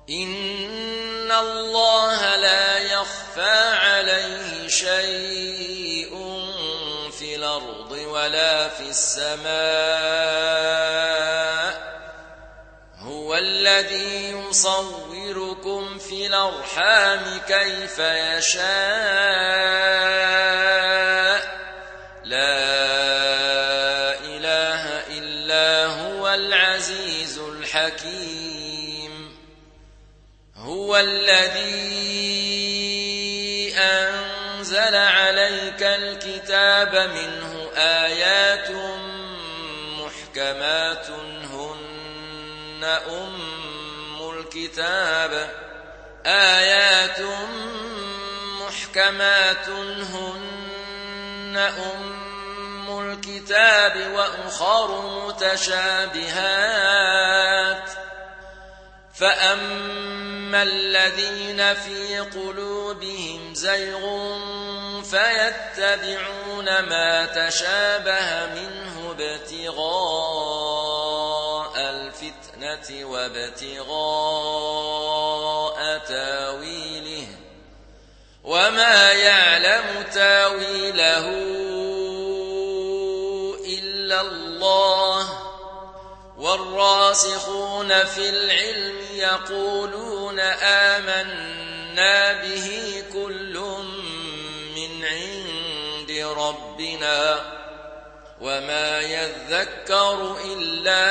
إن الله لا يخفى عليه شيء في الأرض ولا في السماء هو الذي يصوركم في الأرحام كيف يشاء لا إله إلا هو العزيز الحكيم هو الذي أنزل عليك الكتاب منه آيات محكمات هن أم الكتاب وأخر متشابهات فأما الذين في قلوبهم زيغ فيتبعون ما تشابه منه ابتغاء الفتنة وابتغاء تاويله وما يعلم تاويله إلا الله والراسخون في العلم يقولون آمنا به كل من عند ربنا وما يذكر إلا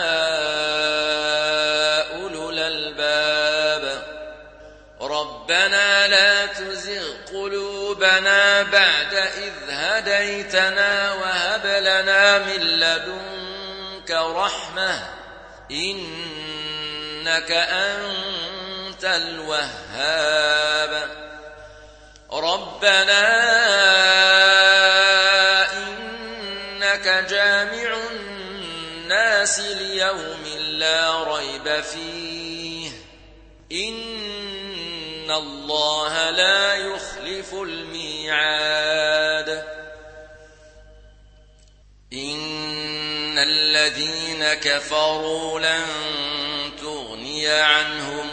أولو الألباب ربنا لا تزغ قلوبنا بعد إذ هديتنا وهب لنا من لدنك رحمة إنك أنت الوهاب ربنا إنك جامع الناس ليوم لا ريب فيه إن الله لا يخلف الميعاد إن الذين كفروا لن تغني عنهم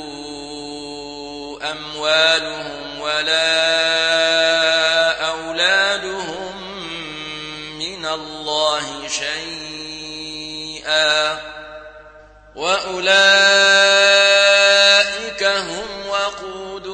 أموالهم ولا أولادهم من الله شيئا وأولئك هم وقود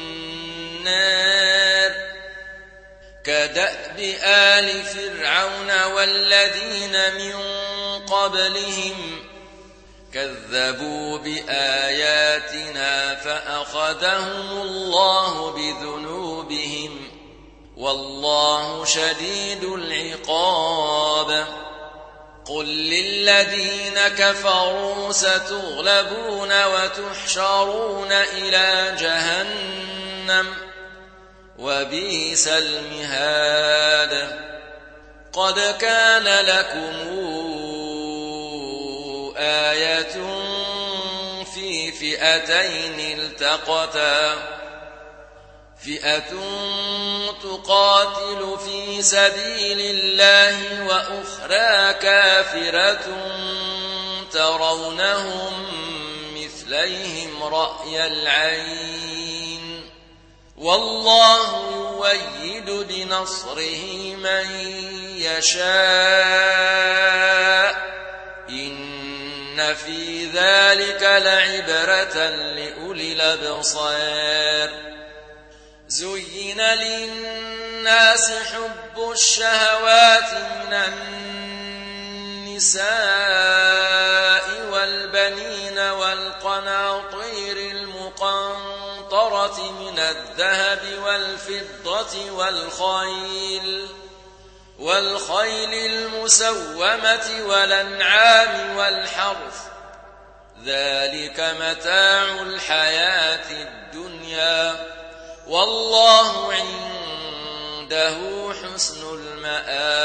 النار كدأب آل فرعون والذين من قبلهم كذبوا بآياتنا فأخذهم الله بذنوبهم والله شديد العقاب قل للذين كفروا ستغلبون وتحشرون إلى جهنم وبئس المهاد قد كان لكم آية في فئتين التقتا فئة تقاتل في سبيل الله وأخرى كافرة ترونهم مثليهم رأي العين والله يؤيد بنصره من يشاء إن في ذلك لعبرة لأولي الأبصار زين للناس حب الشهوات من النساء والبنين والقناطير المقنطرة من الذهب والفضة والخيل المسومة والأنعام والحرث ذلك متاع الحياة الدنيا والله عنده حسن المآب